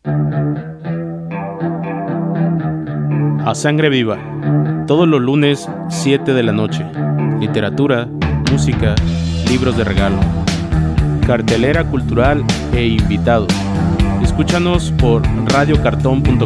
A Sangre Viva, todos los lunes 7 de la noche. Literatura, música, libros de regalo, cartelera cultural e invitados. Escúchanos por radiocartón.com.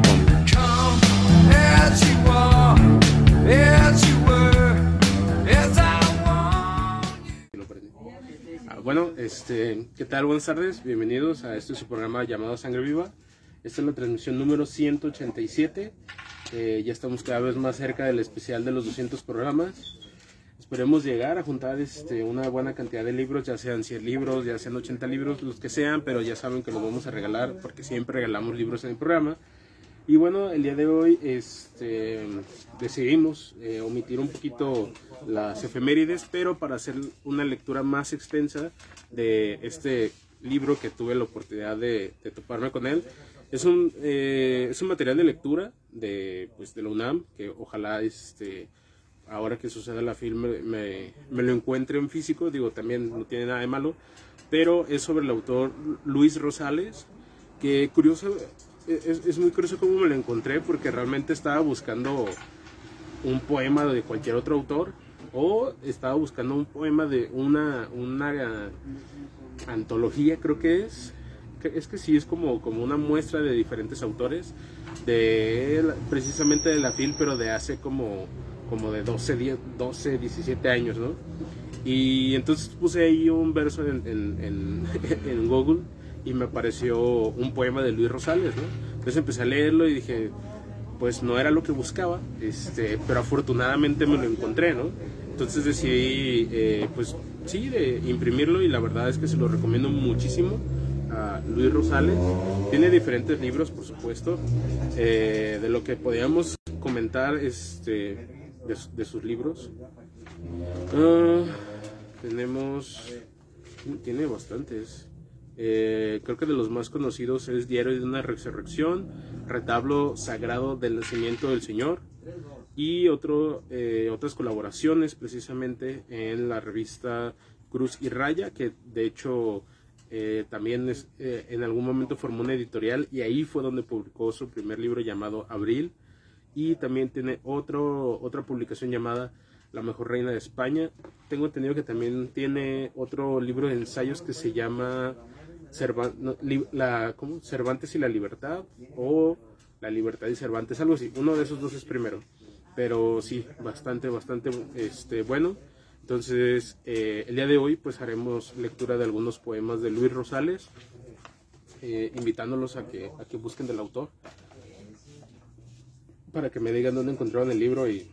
Bueno, ¿qué tal? Buenas tardes, bienvenidos a su programa llamado Sangre Viva. Esta es la transmisión número 187. Ya estamos cada vez más cerca del especial de los 200 programas. Esperemos llegar a juntar una buena cantidad de libros, ya sean 100 libros, ya sean 80 libros, los que sean, pero ya saben que los vamos a regalar porque siempre regalamos libros en el programa. Y bueno, el día de hoy decidimos omitir un poquito las efemérides, pero para hacer una lectura más extensa de este libro que tuve la oportunidad de toparme con él. Es un material de lectura de la UNAM, que ojalá ahora que suceda la FIL me lo encuentre en físico, digo, también no tiene nada de malo, pero es sobre el autor Luis Rosales, que curioso, es muy curioso cómo me lo encontré, porque realmente estaba buscando un poema de cualquier otro autor, o estaba buscando un poema de una antología, creo que es que sí, es como una muestra de diferentes autores, precisamente de la FIL, pero de hace como de 12, 17 años, ¿no? Y entonces puse ahí un verso en Google y me apareció un poema de Luis Rosales, ¿no? Entonces empecé a leerlo y dije, pues no era lo que buscaba, pero afortunadamente me lo encontré, ¿no? Entonces decidí, de imprimirlo, y la verdad es que se lo recomiendo muchísimo a Luis Rosales. Tiene diferentes libros, por supuesto, de lo que podíamos comentar de sus libros. Tiene bastantes. Creo que de los más conocidos es Diario de una Resurrección, Retablo Sagrado del Nacimiento del Señor, y otras colaboraciones precisamente en la revista Cruz y Raya, que de hecho también en algún momento formó una editorial, y ahí fue donde publicó su primer libro llamado Abril. Y también tiene otra publicación llamada La Mejor Reina de España. Tengo entendido que también tiene otro libro de ensayos que se llama Cervantes y la Libertad, o La Libertad y Cervantes, algo así. Uno de esos dos es primero, pero sí, bastante bueno. Entonces el día de hoy pues haremos lectura de algunos poemas de Luis Rosales, invitándolos a que busquen del autor, para que me digan dónde encontraron el libro y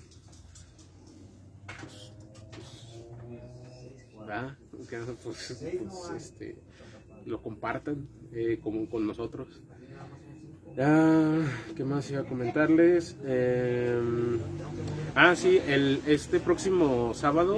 lo compartan con nosotros. ¿Qué más iba a comentarles? Sí, este próximo sábado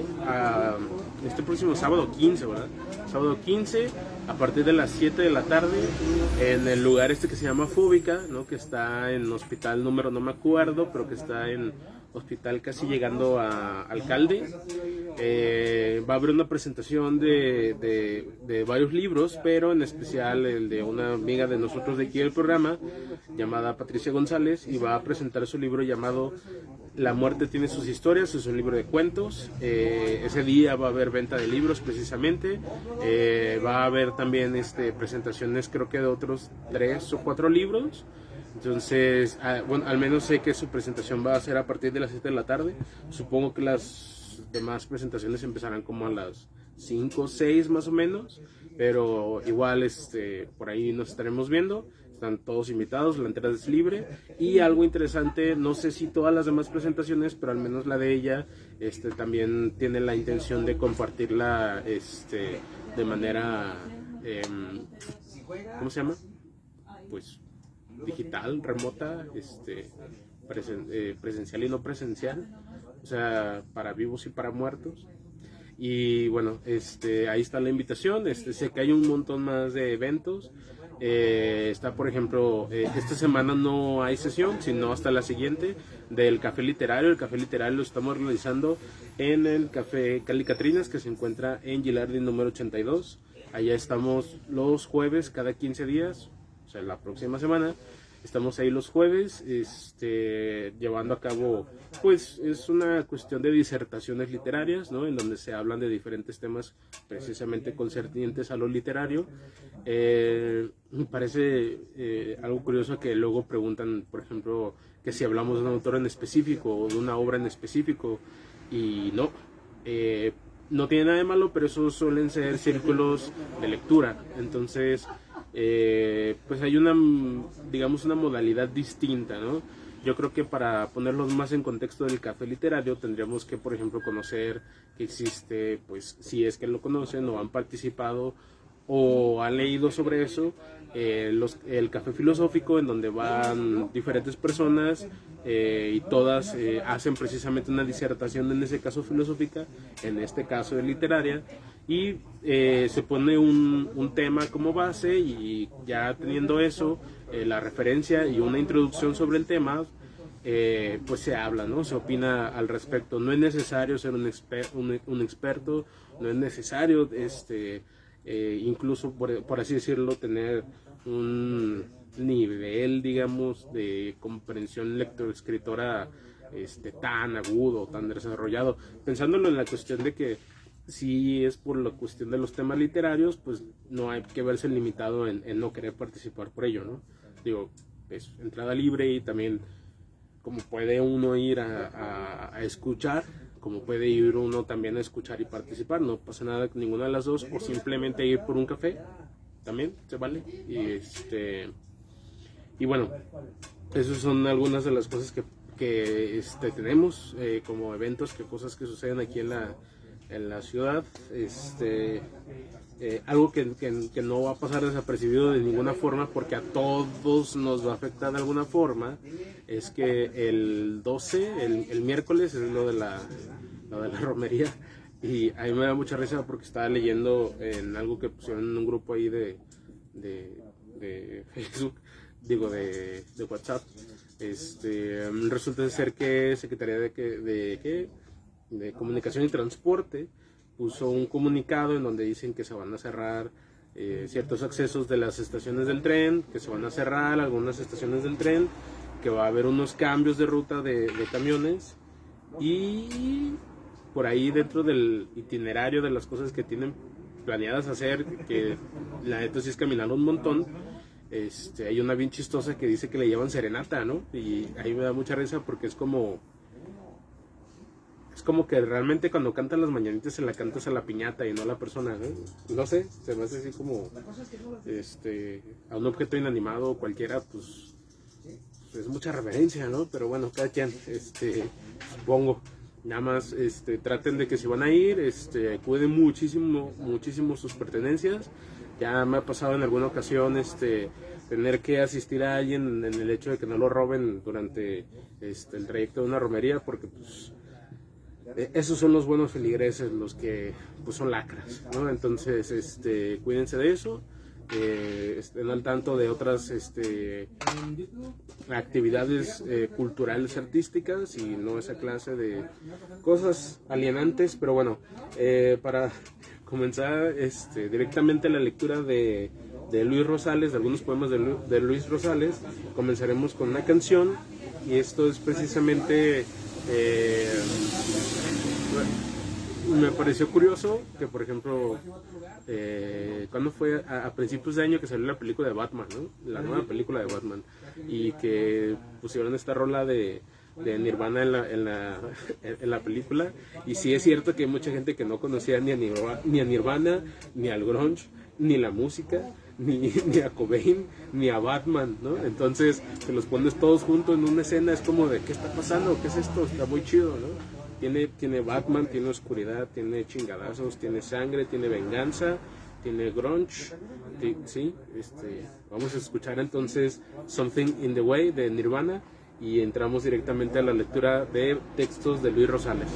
15, ¿verdad? Sábado 15, a partir de las 7 de la tarde, en el lugar que se llama Fúbica, ¿no? Que está en hospital número, no me acuerdo, pero que está en hospital casi llegando a Alcalde. Va a haber una presentación de varios libros, pero en especial el de una amiga de nosotros de aquí del programa, llamada Patricia González, y va a presentar su libro llamado La muerte tiene sus historias. Es un libro de cuentos. Ese día va a haber venta de libros precisamente. Va a haber también presentaciones, creo que de otros 3 o 4 libros. Entonces, al menos sé que su presentación va a ser a partir de las 7 de la tarde. Supongo que las demás presentaciones empezarán como a las 5 o 6 más o menos, pero igual por ahí nos estaremos viendo. Están todos invitados, la entrada es libre. Y algo interesante, no sé si todas las demás presentaciones, pero al menos la de ella también tiene la intención de compartirla de manera ¿cómo se llama? Pues digital, remota, presencial y no presencial, o sea, para vivos y para muertos. Y bueno, ahí está la invitación. Sé que hay un montón más de eventos. Está, por ejemplo, esta semana no hay sesión, sino hasta la siguiente, del Café Literario. El Café Literario lo estamos realizando en el Café Cali Catrinas, que se encuentra en Gilardi número 82. Allá estamos los jueves cada 15 días, o sea, la próxima semana. Estamos ahí los jueves, llevando a cabo, pues es una cuestión de disertaciones literarias, ¿no? En donde se hablan de diferentes temas precisamente concernientes a lo literario. Me parece algo curioso que luego preguntan, por ejemplo, que si hablamos de un autor en específico o de una obra en específico, y no. No tiene nada de malo, pero esos suelen ser círculos de lectura. Entonces, pues hay una, digamos, una modalidad distinta, ¿no? Yo creo que para ponerlos más en contexto del café literario tendríamos que, por ejemplo, conocer que existe, pues si es que lo conocen o han participado o han leído sobre eso, el café filosófico, en donde van diferentes personas y todas hacen precisamente una disertación, en ese caso filosófica, en este caso de literaria, y se pone un tema como base, y ya teniendo eso, la referencia y una introducción sobre el tema, pues se habla, ¿no? Se opina al respecto. No es necesario ser un experto, no es necesario incluso por así decirlo, tener un nivel, digamos, de comprensión lectoescritora tan agudo, tan desarrollado. Pensándolo en la cuestión de que si es por la cuestión de los temas literarios, pues no hay que verse limitado en no querer participar por ello, ¿no? Digo, es entrada libre, y también como puede uno ir a escuchar, como puede ir uno también a escuchar y participar, no pasa nada con ninguna de las dos, o simplemente ir por un café, también se vale. Y bueno, esas son algunas de las cosas que tenemos como eventos, cosas que suceden aquí en la ciudad. Algo que no va a pasar desapercibido de ninguna forma, porque a todos nos va a afectar de alguna forma, es que el 12, el miércoles, es lo de la romería. Y a mí me da mucha risa porque estaba leyendo en algo que pusieron en un grupo ahí de Facebook, digo de WhatsApp. Resulta ser que Secretaría de Comunicación y Transporte puso un comunicado en donde dicen que se van a cerrar ciertos accesos de las estaciones del tren, que se van a cerrar algunas estaciones del tren, que va a haber unos cambios de ruta de camiones, y por ahí dentro del itinerario de las cosas que tienen planeadas hacer, que la neta sí es caminar un montón, hay una bien chistosa que dice que le llevan serenata, ¿no? Y ahí me da mucha risa porque es como que realmente cuando cantan las mañanitas se la cantas a la piñata y no a la persona, ¿no? No sé, se me hace así como a un objeto inanimado cualquiera, pues es mucha reverencia, ¿no? Pero bueno, cada quien, supongo. Nada más traten de que si van a ir, cuiden muchísimo sus pertenencias. Ya me ha pasado en alguna ocasión tener que asistir a alguien en el hecho de que no lo roben durante el trayecto de una romería, porque pues esos son los buenos feligreses, los que pues son lacras, ¿no? Entonces cuídense de eso. Estén al tanto de otras actividades culturales, artísticas, y no esa clase de cosas alienantes. Pero bueno, para comenzar directamente la lectura de Luis Rosales, de algunos poemas de Luis Rosales, comenzaremos con una canción, y esto es precisamente me pareció curioso que, por ejemplo, cuando fue a principios de año que salió la película de Batman, ¿no? La nueva película de Batman, y que pusieron esta rola de Nirvana en la película. Y sí es cierto que hay mucha gente que no conocía ni a Nirvana, ni al grunge, ni la música, ni a Cobain, ni a Batman, ¿no? Entonces, que los pones todos juntos en una escena, es como de, ¿qué está pasando? ¿Qué es esto? Está muy chido, ¿no? Tiene Batman, tiene oscuridad, tiene chingadazos, tiene sangre, tiene venganza, tiene grunge, sí. Vamos a escuchar entonces Something in the Way de Nirvana, y entramos directamente a la lectura de textos de Luis Rosales.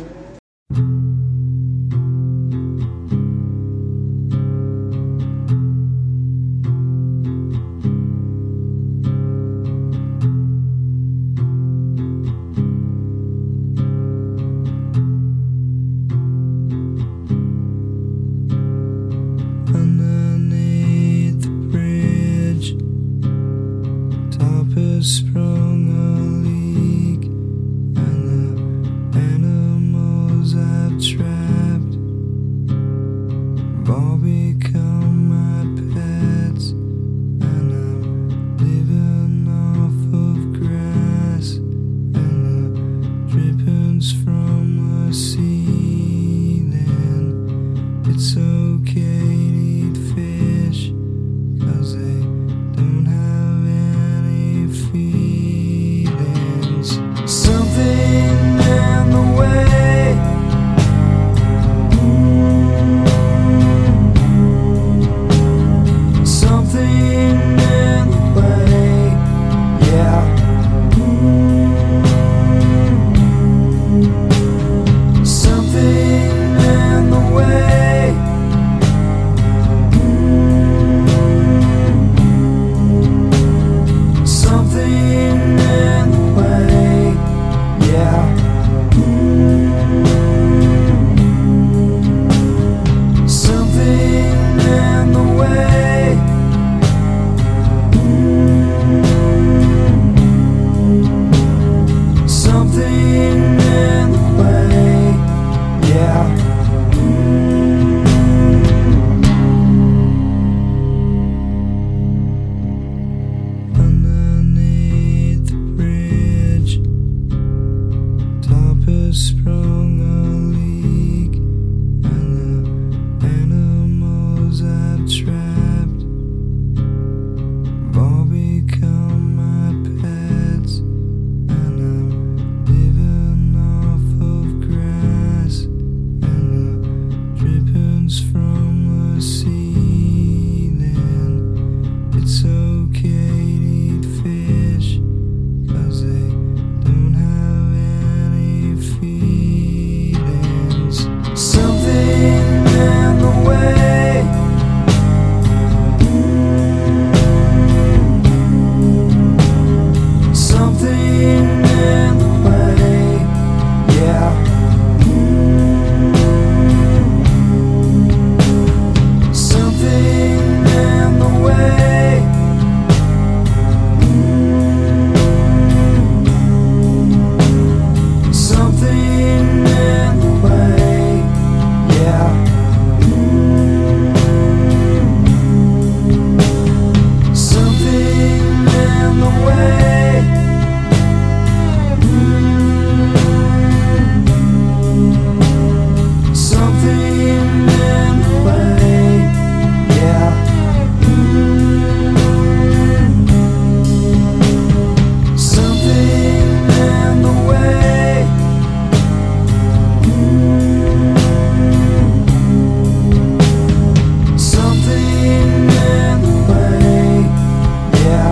top has sprung a leak, and the animals I've trapped have all become my pets, and I'm living off of grass and the drippings from the ceiling. It's okay to eat fish, 'cause they don't have any feelings. Something in the way, something in the way, yeah. Something in the way, something in the way, yeah. Something in the way, something in the way, yeah. Underneath the bridge, top has sprung a leak, and the animals I've trapped have all become my pets, and I'm living off of grass and the drippings from the ceiling. It's okay to eat fish, 'cause they don't have any feelings. Something in the way, something in the way, yeah. Something in the way, something in the way, yeah. Something in the way, something in the way, yeah. Something in the way, something in the way, yeah.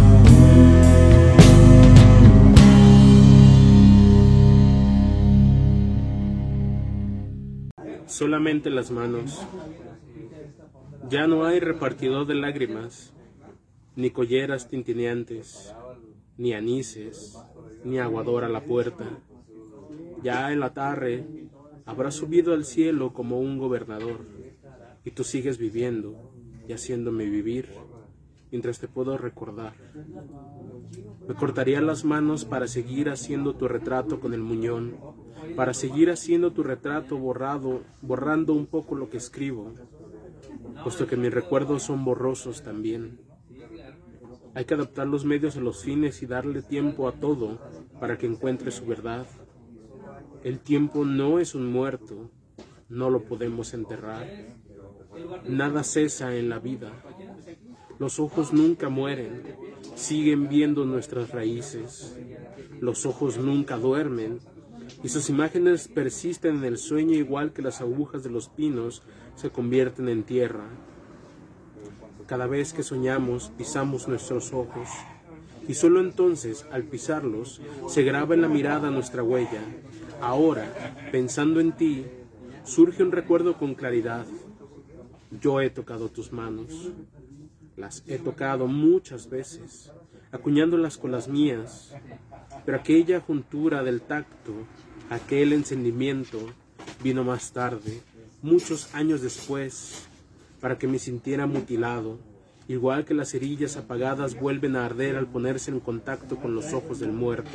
Solamente las manos. Ya no hay repartidor de lágrimas, ni colleras tintineantes, ni anises, ni aguador a la puerta. Ya el atarre habrá subido al cielo como un gobernador, y tú sigues viviendo y haciéndome vivir, mientras te puedo recordar. Me cortaría las manos para seguir haciendo tu retrato con el muñón, para seguir haciendo tu retrato borrando un poco lo que escribo, puesto que mis recuerdos son borrosos también. Hay que adaptar los medios a los fines y darle tiempo a todo para que encuentre su verdad. El tiempo no es un muerto, no lo podemos enterrar. Nada cesa en la vida. Los ojos nunca mueren, siguen viendo nuestras raíces. Los ojos nunca duermen, y sus imágenes persisten en el sueño, igual que las agujas de los pinos se convierten en tierra. Cada vez que soñamos, pisamos nuestros ojos, y solo entonces, al pisarlos, se graba en la mirada nuestra huella. Ahora, pensando en ti, surge un recuerdo con claridad. Yo he tocado tus manos, las he tocado muchas veces, acuñándolas con las mías, pero aquella juntura del tacto, aquel encendimiento, vino más tarde, muchos años después, para que me sintiera mutilado igual que las cerillas apagadas vuelven a arder al ponerse en contacto con los ojos del muerto.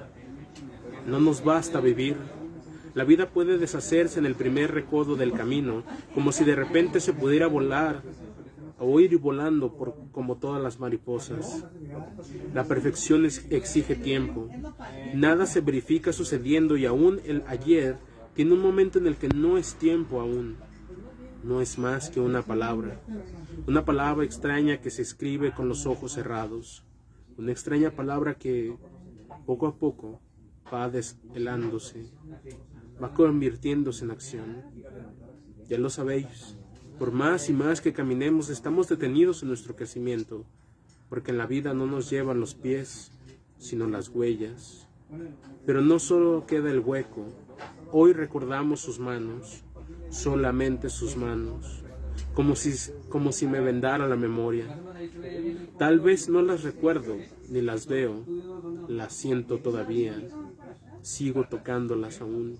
No nos basta vivir. La vida puede deshacerse en el primer recodo del camino, como si de repente se pudiera volar o ir volando como todas las mariposas. La perfección exige tiempo. Nada se verifica sucediendo y aún el ayer tiene un momento en el que no es tiempo aún. No es más que una palabra extraña que se escribe con los ojos cerrados, una extraña palabra que poco a poco va deshelándose, va convirtiéndose en acción. Ya lo sabéis, por más y más que caminemos estamos detenidos en nuestro crecimiento, porque en la vida no nos llevan los pies, sino las huellas. Pero no solo queda el hueco, hoy recordamos sus manos, solamente sus manos, como si me vendara la memoria. Tal vez no las recuerdo, ni las veo, las siento todavía, sigo tocándolas aún.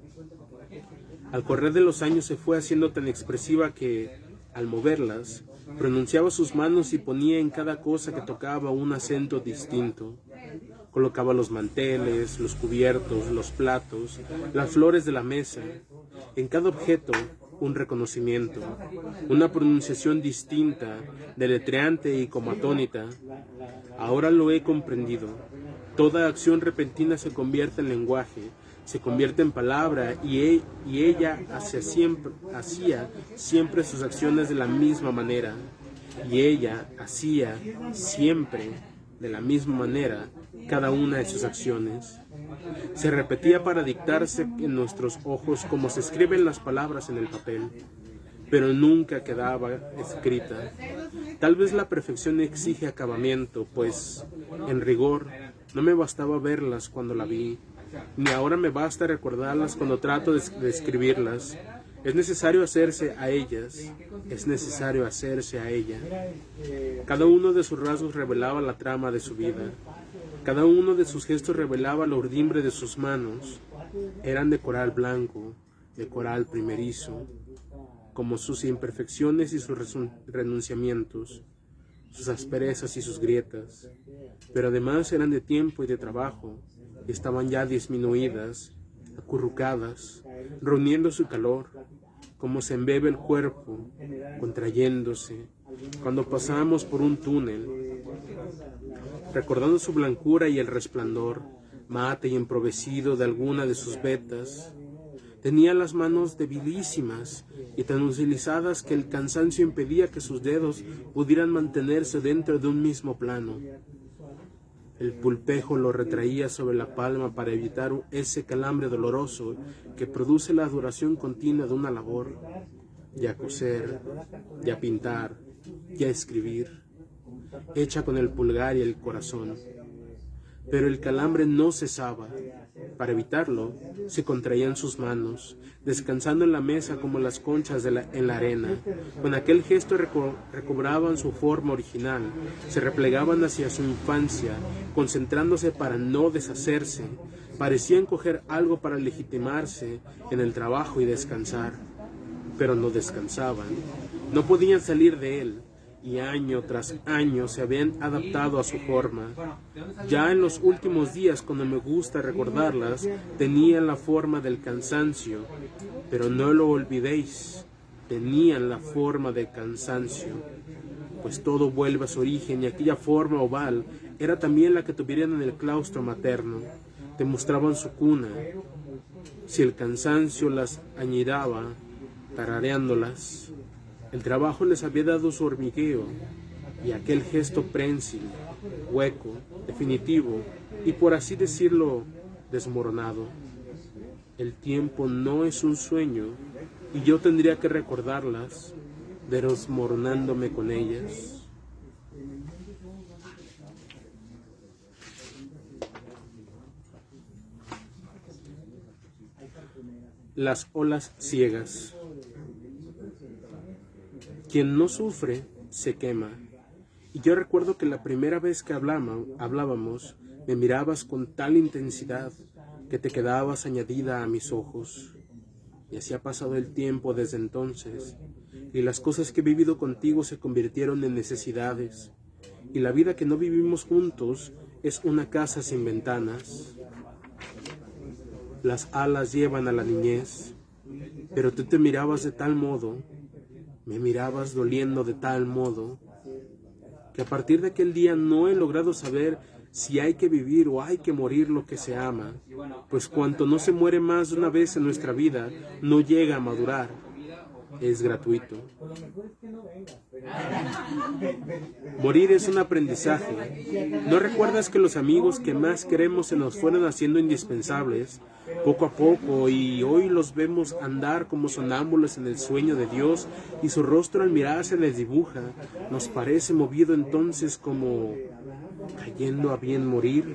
Al correr de los años se fue haciendo tan expresiva que, al moverlas, pronunciaba sus manos y ponía en cada cosa que tocaba un acento distinto. Colocaba los manteles, los cubiertos, los platos, las flores de la mesa. En cada objeto, un reconocimiento, una pronunciación distinta, deletreante y como atónita. Ahora lo he comprendido. Toda acción repentina se convierte en lenguaje, se convierte en palabra y ella hacía siempre sus acciones de la misma manera. Y ella hacía siempre de la misma manera cada una de sus acciones. Se repetía para dictarse en nuestros ojos como se escriben las palabras en el papel, pero nunca quedaba escrita. Tal vez la perfección exige acabamiento, pues, en rigor, no me bastaba verlas cuando la vi, ni ahora me basta recordarlas cuando trato de escribirlas. Es necesario hacerse a ellas, es necesario hacerse a ella. Cada uno de sus rasgos revelaba la trama de su vida. Cada uno de sus gestos revelaba la urdimbre de sus manos. Eran de coral blanco, de coral primerizo, como sus imperfecciones y sus renunciamientos, sus asperezas y sus grietas. Pero además eran de tiempo y de trabajo, y estaban ya disminuidas, acurrucadas, reuniendo su calor, como se embebe el cuerpo, contrayéndose, cuando pasamos por un túnel, recordando su blancura y el resplandor, mate y emprovecido de alguna de sus vetas. Tenía las manos debilísimas y tan utilizadas que el cansancio impedía que sus dedos pudieran mantenerse dentro de un mismo plano. El pulpejo lo retraía sobre la palma para evitar ese calambre doloroso que produce la duración continua de una labor, ya coser, ya pintar, ya escribir, hecha con el pulgar y el corazón. Pero el calambre no cesaba. Para evitarlo, se contraían sus manos, descansando en la mesa como las conchas en la arena. Con aquel gesto recobraban su forma original, se replegaban hacia su infancia, concentrándose para no deshacerse. Parecían coger algo para legitimarse en el trabajo y descansar. Pero no descansaban, no podían salir de él. Y año tras año se habían adaptado a su forma. Ya en los últimos días, cuando me gusta recordarlas, tenían la forma del cansancio, pero no lo olvidéis, tenían la forma del cansancio, pues todo vuelve a su origen y aquella forma oval era también la que tuvieran en el claustro materno, te mostraban su cuna. Si el cansancio las añidaba, tarareándolas, el trabajo les había dado su hormigueo y aquel gesto prensil, hueco, definitivo y por así decirlo, desmoronado. El tiempo no es un sueño y yo tendría que recordarlas, desmoronándome con ellas. Las olas ciegas. Quien no sufre, se quema. Y yo recuerdo que la primera vez que hablábamos, me mirabas con tal intensidad que te quedabas añadida a mis ojos. Y así ha pasado el tiempo desde entonces. y las cosas que he vivido contigo se convirtieron en necesidades, y la vida que no vivimos juntos es una casa sin ventanas. Las alas llevan a la niñez, pero tú te mirabas de tal modo, me mirabas doliendo de tal modo, que a partir de aquel día no he logrado saber si hay que vivir o hay que morir lo que se ama, pues cuanto no se muere más de una vez en nuestra vida, no llega a madurar, es gratuito. Morir es un aprendizaje. ¿No recuerdas que los amigos que más queremos se nos fueron haciendo indispensables poco a poco y hoy los vemos andar como sonámbulos en el sueño de Dios y su rostro al mirarse les dibuja? Nos parece movido entonces como cayendo a bien morir.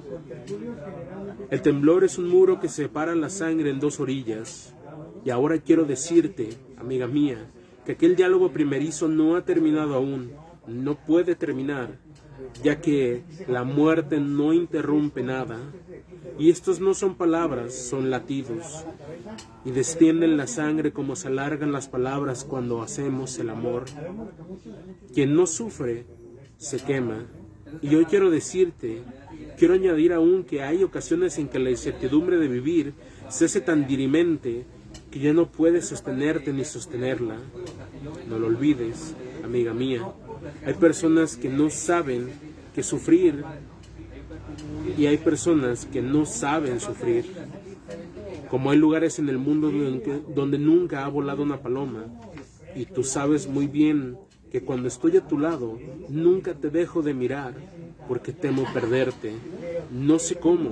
El temblor es un muro que separa la sangre en dos orillas. Y ahora quiero decirte, amiga mía, que aquel diálogo primerizo no ha terminado aún, no puede terminar, ya que la muerte no interrumpe nada. Y estos no son palabras, son latidos, y destienden la sangre como se alargan las palabras cuando hacemos el amor. Quien no sufre, se quema. Y hoy quiero decirte, quiero añadir aún que hay ocasiones en que la incertidumbre de vivir se hace tan dirimente que ya no puedes sostenerte ni sostenerla. No lo olvides, amiga mía. Hay personas que no saben que sufrir y hay personas que no saben sufrir. Como hay lugares en el mundo donde nunca ha volado una paloma, y tú sabes muy bien que cuando estoy a tu lado nunca te dejo de mirar porque temo perderte. No sé cómo,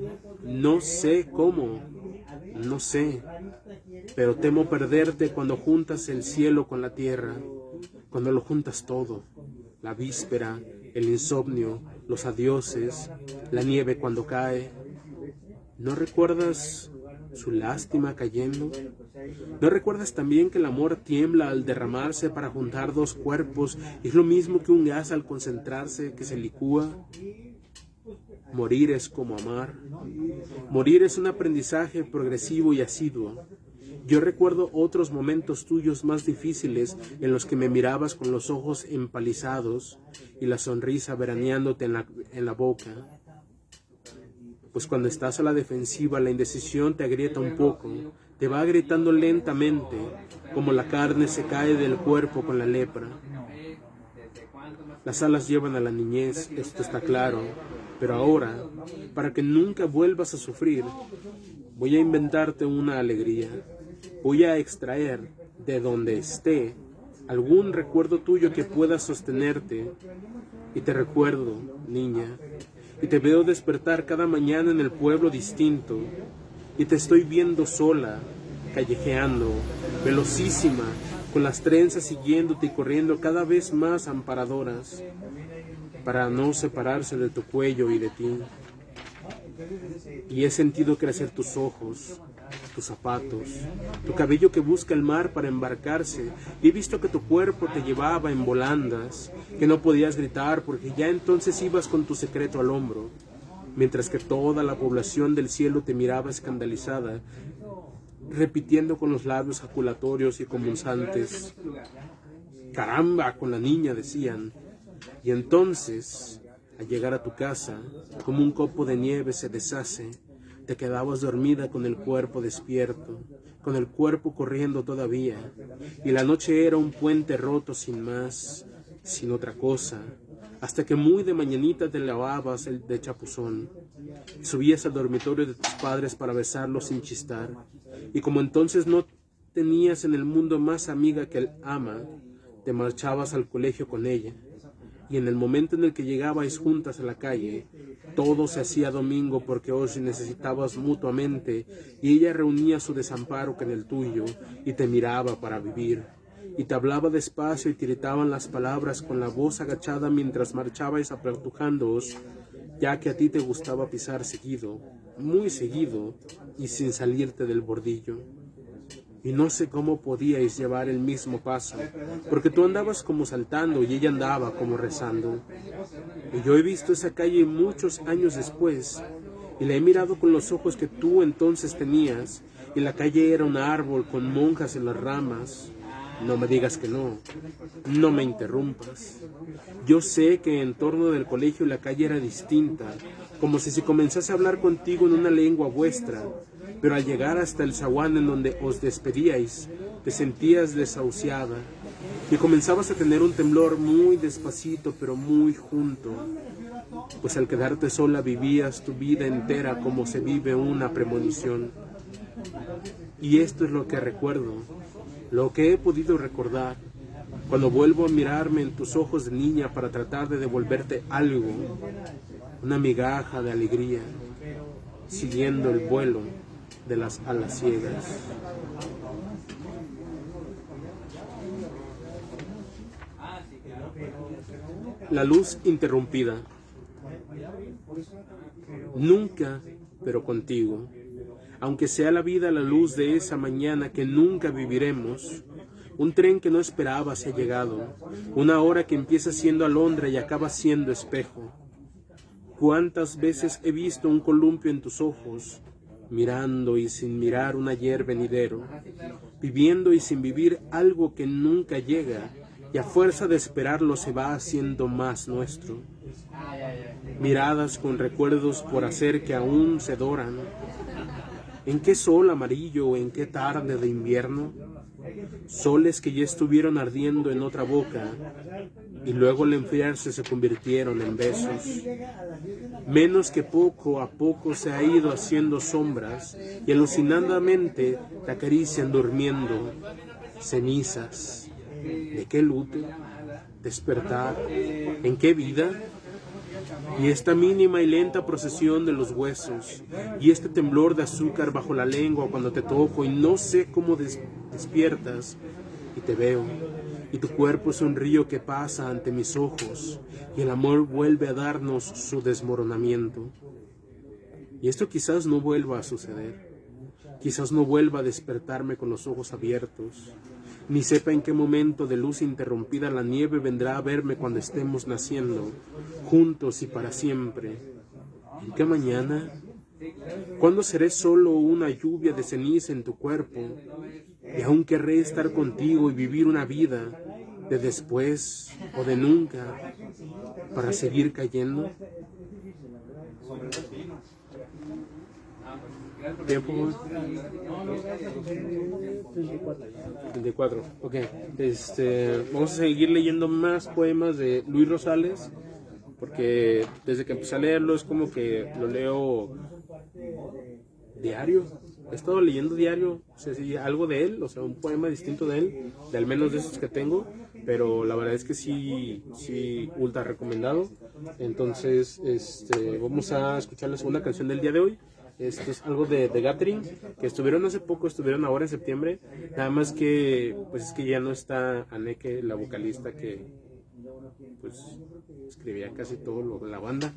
no sé, pero temo perderte cuando juntas el cielo con la tierra, cuando lo juntas todo, la víspera, el insomnio, los adioses, la nieve cuando cae. ¿No recuerdas su lástima cayendo? ¿No recuerdas también que el amor tiembla al derramarse para juntar dos cuerpos y es lo mismo que un gas al concentrarse que se licúa? Morir es como amar. Morir es un aprendizaje progresivo y asiduo. Yo recuerdo otros momentos tuyos más difíciles en los que me mirabas con los ojos empalizados y la sonrisa veraneándote en la boca. Pues cuando estás a la defensiva, la indecisión te agrieta un poco, te va agrietando lentamente, como la carne se cae del cuerpo con la lepra. Las alas llevan a la niñez, esto está claro, pero ahora, para que nunca vuelvas a sufrir, voy a inventarte una alegría. Voy a extraer de donde esté algún recuerdo tuyo que pueda sostenerte. Y te recuerdo, niña, y te veo despertar cada mañana en el pueblo distinto, y te estoy viendo sola, callejeando, velocísima, con las trenzas siguiéndote y corriendo cada vez más amparadoras, para no separarse de tu cuello y de ti. Y he sentido crecer tus ojos, tus zapatos, tu cabello que busca el mar para embarcarse, y he visto que tu cuerpo te llevaba en volandas, que no podías gritar porque ya entonces ibas con tu secreto al hombro, mientras que toda la población del cielo te miraba escandalizada, repitiendo con los labios jaculatorios y convulsantes: «¡Caramba con la niña!», decían. Y entonces, al llegar a tu casa, como un copo de nieve se deshace, te quedabas dormida con el cuerpo despierto, con el cuerpo corriendo todavía, y la noche era un puente roto sin más, sin otra cosa, hasta que muy de mañanita te lavabas de chapuzón, subías al dormitorio de tus padres para besarlos sin chistar, y como entonces no tenías en el mundo más amiga que el ama, te marchabas al colegio con ella. Y en el momento en el que llegabais juntas a la calle, todo se hacía domingo porque os necesitabas mutuamente, y ella reunía su desamparo con el tuyo, y te miraba para vivir, y te hablaba despacio y tiritaban las palabras con la voz agachada mientras marchabais apretujándoos, ya que a ti te gustaba pisar seguido, muy seguido, y sin salirte del bordillo. Y no sé cómo podíais llevar el mismo paso, porque tú andabas como saltando y ella andaba como rezando. Y yo he visto esa calle muchos años después, y la he mirado con los ojos que tú entonces tenías, y la calle era un árbol con monjas en las ramas, No me digas que no, no me interrumpas. Yo sé que en torno del colegio la calle era distinta, como si se comenzase a hablar contigo en una lengua vuestra, pero al llegar hasta el zaguán en donde os despedíais, te sentías desahuciada y comenzabas a tener un temblor muy despacito pero muy junto, pues al quedarte sola vivías tu vida entera como se vive una premonición. Y esto es lo que recuerdo, lo que he podido recordar, cuando vuelvo a mirarme en tus ojos de niña para tratar de devolverte algo, una migaja de alegría, siguiendo el vuelo de las alas ciegas. La luz interrumpida. Nunca, pero contigo. Aunque sea la vida la luz de esa mañana que nunca viviremos, un tren que no esperabas ha llegado, una hora que empieza siendo alondra y acaba siendo espejo. ¿Cuántas veces he visto un columpio en tus ojos, mirando y sin mirar un ayer venidero, viviendo y sin vivir algo que nunca llega y a fuerza de esperarlo se va haciendo más nuestro? Miradas con recuerdos por hacer que aún se doran. ¿En qué sol amarillo o en qué tarde de invierno? Soles que ya estuvieron ardiendo en otra boca y luego al enfriarse se convirtieron en besos. Menos que poco a poco se ha ido haciendo sombras y alucinadamente te acarician durmiendo. Cenizas. ¿De qué luto? ¿Despertar? ¿En qué vida? Y esta mínima y lenta procesión de los huesos, y este temblor de azúcar bajo la lengua cuando te toco y no sé cómo despiertas, y te veo, y tu cuerpo es un río que pasa ante mis ojos, y el amor vuelve a darnos su desmoronamiento. Y esto quizás no vuelva a suceder, quizás no vuelva a despertarme con los ojos abiertos, ni sepa en qué momento de luz interrumpida la nieve vendrá a verme cuando estemos naciendo, juntos y para siempre. ¿En qué mañana? ¿Cuándo seré solo una lluvia de ceniza en tu cuerpo? Y aún querré estar contigo y vivir una vida de después o de nunca para seguir cayendo. Tiempo. 34. Ok. Vamos a seguir leyendo más poemas de Luis Rosales, porque desde que empecé a leerlo es como que lo leo diario. He estado leyendo diario, o sea, sí, algo de él, o sea, un poema distinto de él, de al menos de esos que tengo, pero la verdad es que sí, ultra recomendado. Entonces, vamos a escuchar la segunda canción del día de hoy. Esto es algo de The Gathering, que estuvieron hace poco, estuvieron ahora en septiembre, nada más que, pues es que ya no está Anneke, la vocalista que, pues, escribía casi todo la banda,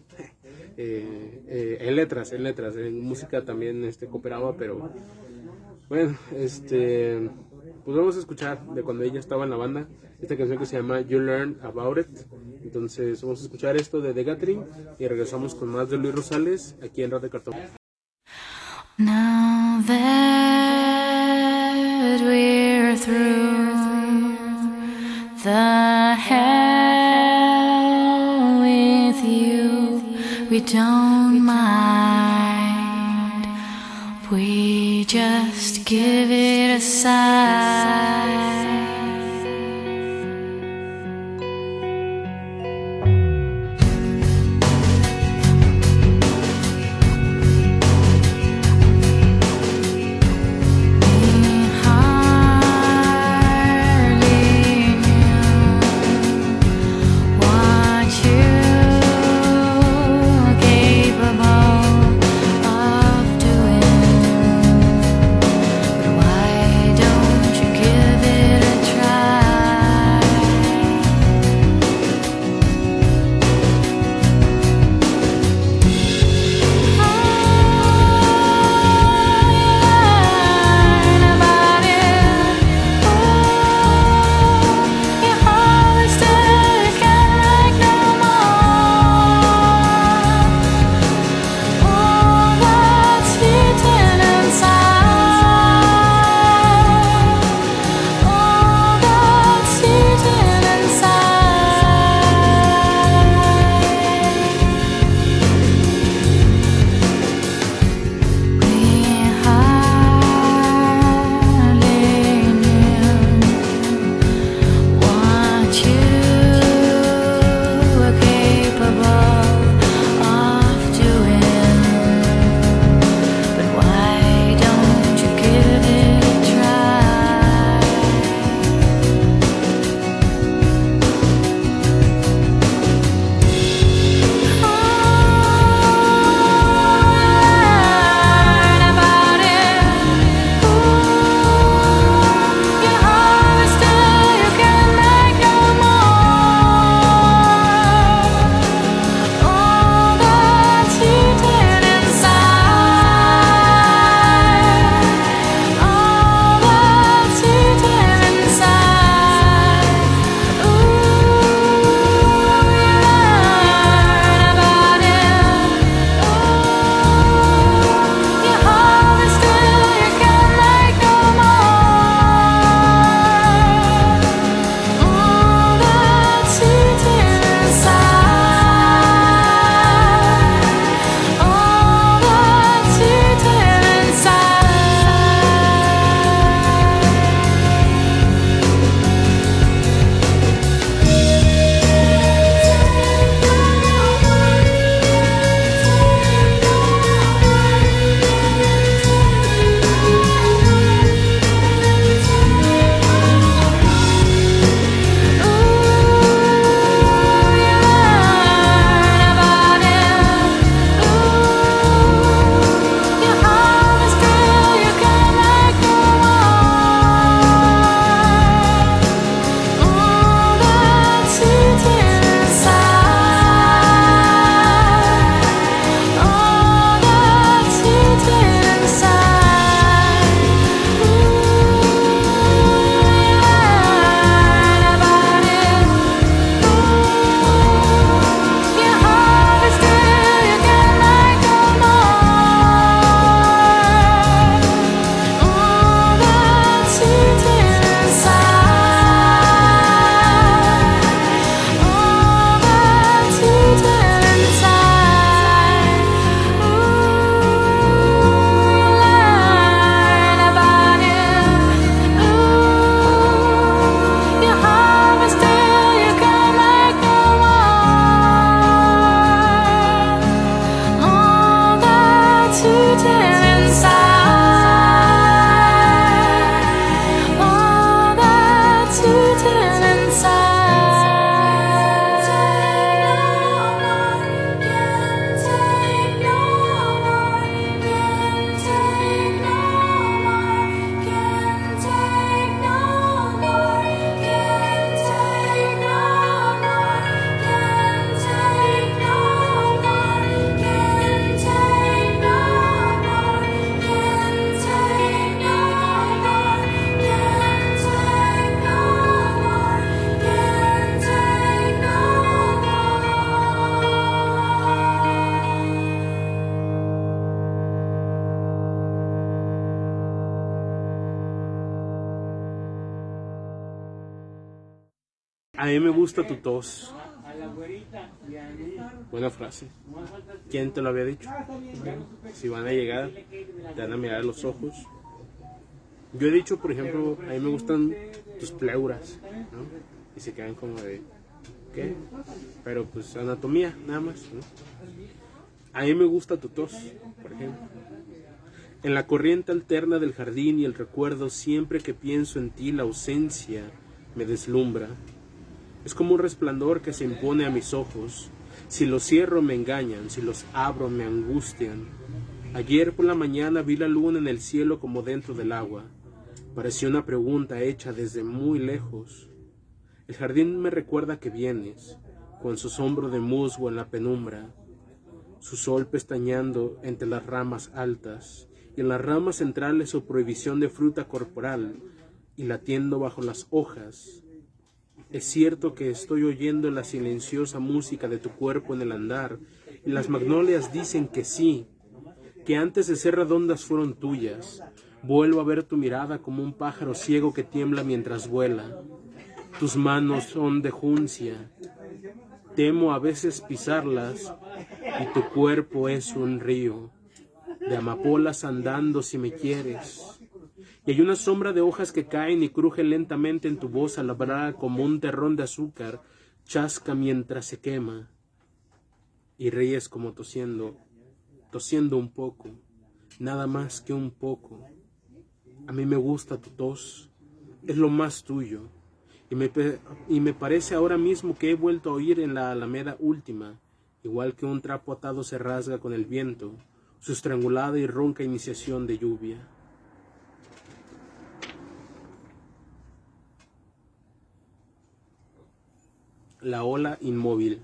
en letras, en música también cooperaba, pero, bueno, pues vamos a escuchar de cuando ella estaba en la banda, esta canción que se llama You Learn About It. Entonces vamos a escuchar esto de The Gathering y regresamos con más de Luis Rosales aquí en Radio Cartón. Now that we're through the hell with you, we don't mind. We just give it a sigh. Give it too deep inside. Oh, that's too deep inside. Can't take no more. Can't take no more. Can't take no more. Can't take no more. Can't take no more. Can't take no more. Can't take no more. Can't take no more. Can't take no A mí me gusta tu tos. Buena frase. ¿Quién te lo había dicho? Si van a llegar, te van a mirar a los ojos. Yo he dicho, por ejemplo, a mí me gustan tus pleuras, ¿no? Y se quedan como de, ¿qué? Pero pues anatomía, nada más, ¿no? A mí me gusta tu tos, por ejemplo. En la corriente alterna del jardín y el recuerdo, siempre que pienso en ti, la ausencia me deslumbra. Es como un resplandor que se impone a mis ojos. Si los cierro me engañan, si los abro me angustian. Ayer por la mañana vi la luna en el cielo como dentro del agua. Pareció una pregunta hecha desde muy lejos. El jardín me recuerda que vienes, con su sombro de musgo en la penumbra, su sol pestañeando entre las ramas altas, y en las ramas centrales su prohibición de fruta corporal, y latiendo bajo las hojas. Es cierto que estoy oyendo la silenciosa música de tu cuerpo en el andar, y las magnolias dicen que sí, que antes de ser redondas fueron tuyas. Vuelvo a ver tu mirada como un pájaro ciego que tiembla mientras vuela. Tus manos son de juncia. Temo a veces pisarlas, y tu cuerpo es un río de amapolas andando si me quieres. Y hay una sombra de hojas que caen y cruje lentamente en tu voz alabrada como un terrón de azúcar, chasca mientras se quema. Y ríes como tosiendo un poco, nada más que un poco. A mí me gusta tu tos, es lo más tuyo. Y me parece ahora mismo que he vuelto a oír en la alameda última, igual que un trapo atado se rasga con el viento, su estrangulada y ronca iniciación de lluvia. La ola inmóvil.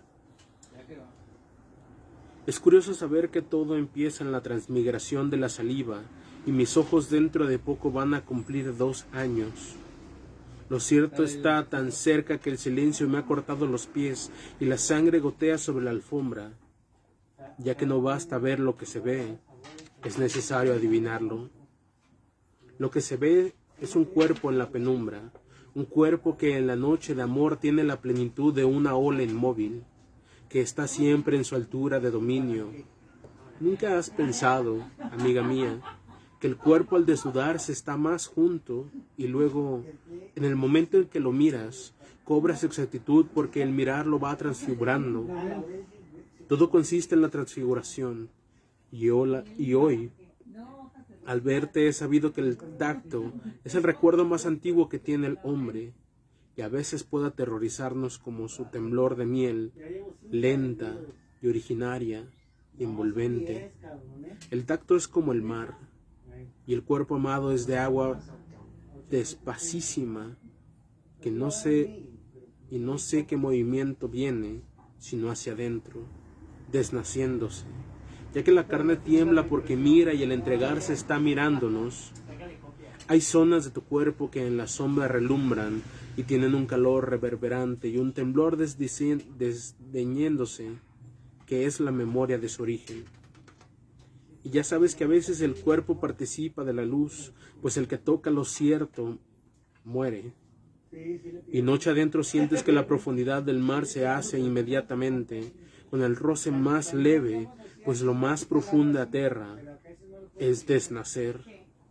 Es curioso saber que todo empieza en la transmigración de la saliva, y mis ojos dentro de poco van a cumplir 2 años. Lo cierto está tan cerca que el silencio me ha cortado los pies y la sangre gotea sobre la alfombra. Ya que no basta ver lo que se ve, es necesario adivinarlo. Lo que se ve es un cuerpo en la penumbra, un cuerpo que en la noche de amor tiene la plenitud de una ola inmóvil, que está siempre en su altura de dominio. ¿Nunca has pensado, amiga mía, que el cuerpo al desnudarse está más junto y luego, en el momento en que lo miras, cobras exactitud porque el mirar lo va transfigurando? Todo consiste en la transfiguración, y hoy, al verte he sabido que el tacto es el recuerdo más antiguo que tiene el hombre, y a veces puede aterrorizarnos como su temblor de miel, lenta y originaria, envolvente. El tacto es como el mar, y el cuerpo amado es de agua despacísima, que no sé qué movimiento viene, sino hacia adentro, desnaciéndose, ya que la carne tiembla porque mira y al entregarse está mirándonos. Hay zonas de tu cuerpo que en la sombra relumbran y tienen un calor reverberante y un temblor desdeñéndose, que es la memoria de su origen. Y ya sabes que a veces el cuerpo participa de la luz, pues el que toca lo cierto muere. Y noche adentro sientes que la profundidad del mar se hace inmediatamente, con el roce más leve, pues lo más profundo aterra, es desnacer.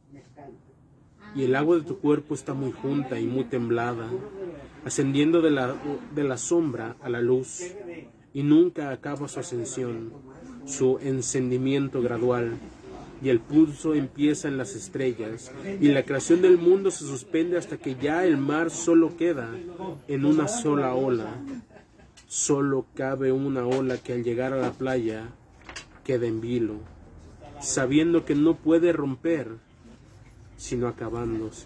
Y el agua de tu cuerpo está muy junta y muy temblada, ascendiendo de la sombra a la luz, y nunca acaba su ascensión, su encendimiento gradual. y el pulso empieza en las estrellas, y la creación del mundo se suspende hasta que ya el mar solo queda en una sola ola. Solo cabe una ola que al llegar a la playa queda en vilo, sabiendo que no puede romper, sino acabándose.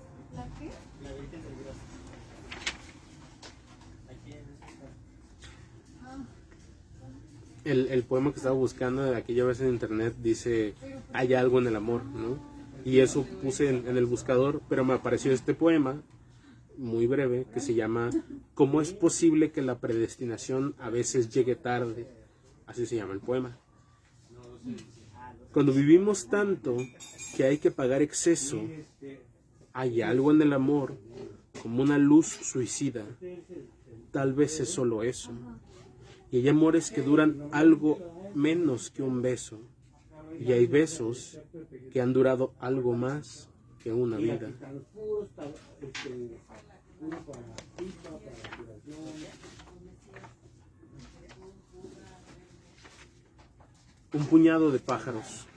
El poema que estaba buscando de aquella vez en internet dice, hay algo en el amor, ¿no? Y eso puse en el buscador, pero me apareció este poema, muy breve, que se llama ¿Cómo es posible que la predestinación a veces llegue tarde? Así se llama el poema. Cuando vivimos tanto que hay que pagar exceso, hay algo en el amor, como una luz suicida. Tal vez es solo eso. Y hay amores que duran algo menos que un beso. Y hay besos que han durado algo más que una vida. Un puñado de pájaros.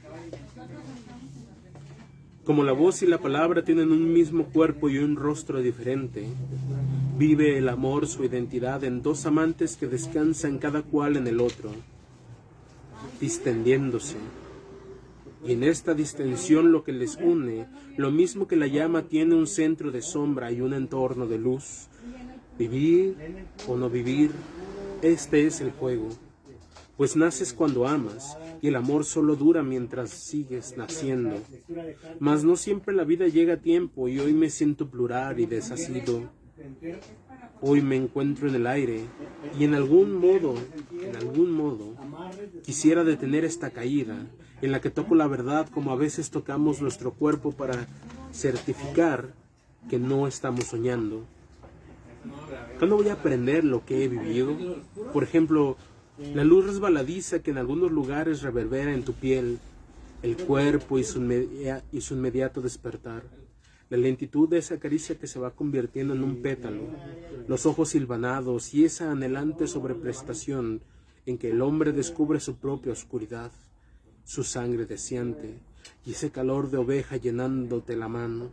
Como la voz y la palabra tienen un mismo cuerpo y un rostro diferente, vive el amor su identidad en dos amantes que descansan cada cual en el otro, distendiéndose. Y en esta distensión lo que les une, lo mismo que la llama tiene un centro de sombra y un entorno de luz. Vivir o no vivir, este es el juego. Pues naces cuando amas, y el amor solo dura mientras sigues naciendo. Mas no siempre la vida llega a tiempo, y hoy me siento plural y desasido. Hoy me encuentro en el aire, y en algún modo, quisiera detener esta caída, en la que toco la verdad como a veces tocamos nuestro cuerpo para certificar que no estamos soñando. ¿Cuándo voy a aprender lo que he vivido? Por ejemplo, la luz resbaladiza que en algunos lugares reverbera en tu piel, el cuerpo y su inmediato despertar, la lentitud de esa caricia que se va convirtiendo en un pétalo, los ojos silvanados y esa anhelante sobreprestación en que el hombre descubre su propia oscuridad, su sangre deseante y ese calor de oveja llenándote la mano.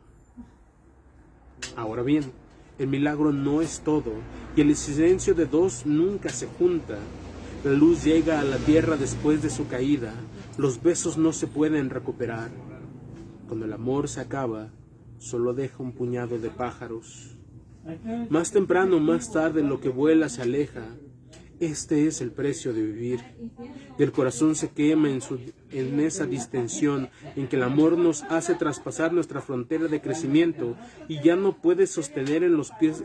Ahora bien, el milagro no es todo y el silencio de dos nunca se junta. La luz llega a la tierra después de su caída, los besos no se pueden recuperar. Cuando el amor se acaba, solo deja un puñado de pájaros. Más temprano, más tarde, lo que vuela se aleja. Este es el precio de vivir. Y el corazón se quema en esa distensión en que el amor nos hace traspasar nuestra frontera de crecimiento y ya no puedes sostenerte en los pies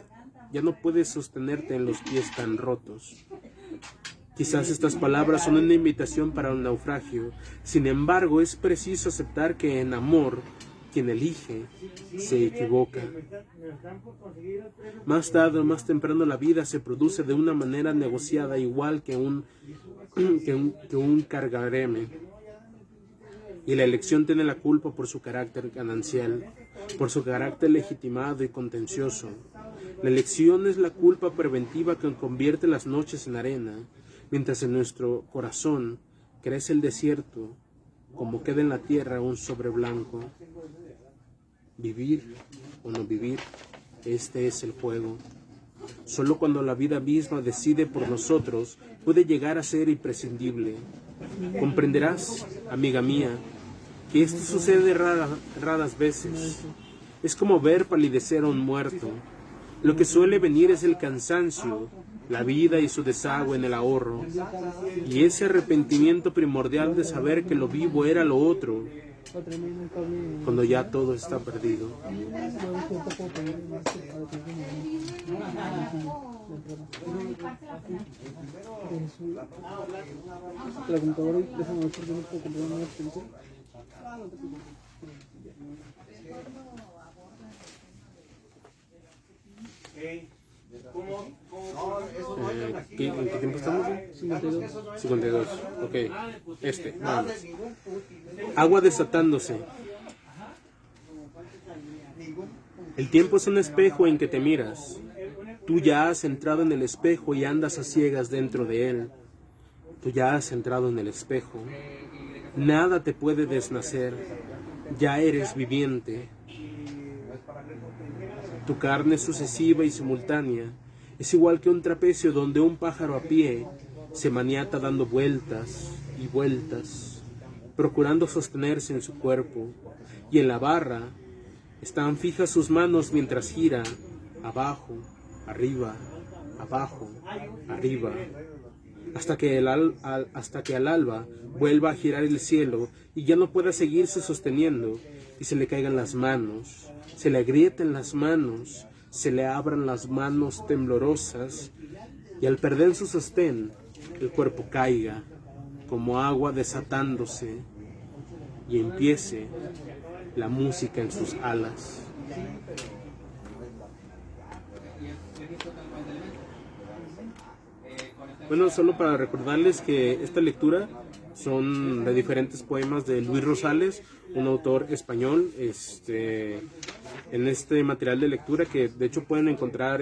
tan rotos. Quizás estas palabras son una invitación para un naufragio. Sin embargo, es preciso aceptar que en amor, quien elige, se equivoca. Más tarde o más temprano la vida se produce de una manera negociada, igual que un cargareme. Y la elección tiene la culpa por su carácter ganancial, por su carácter legitimado y contencioso. La elección es la culpa preventiva que convierte las noches en arena, mientras en nuestro corazón crece el desierto, como queda en la tierra un sobre blanco. Vivir o no vivir, este es el juego. Solo cuando la vida misma decide por nosotros, puede llegar a ser imprescindible. Comprenderás, amiga mía, que esto sucede raras veces. Es como ver palidecer a un muerto. Lo que suele venir es el cansancio, la vida y su desagüe en el ahorro, y ese arrepentimiento primordial de saber que lo vivo era lo otro, cuando ya todo está perdido. ¿En qué tiempo estamos? 52. Ok. Vamos. Agua desatándose. El tiempo es un espejo en que te miras. Tú ya has entrado en el espejo y andas a ciegas dentro de él. Tú ya has entrado en el espejo. nada te puede desnacer, ya eres viviente. Tu carne sucesiva y simultánea es igual que un trapecio donde un pájaro a pie se maniata dando vueltas y vueltas, procurando sostenerse en su cuerpo, y en la barra están fijas sus manos mientras gira, abajo, arriba, abajo, arriba, hasta que al alba vuelva a girar el cielo y ya no pueda seguirse sosteniendo y se le caigan las manos, se le agrieten las manos, se le abran las manos temblorosas y al perder su sostén el cuerpo caiga como agua desatándose y empiece la música en sus alas. Bueno, solo para recordarles que esta lectura son de diferentes poemas de Luis Rosales, un autor español. En este material de lectura, que de hecho pueden encontrar,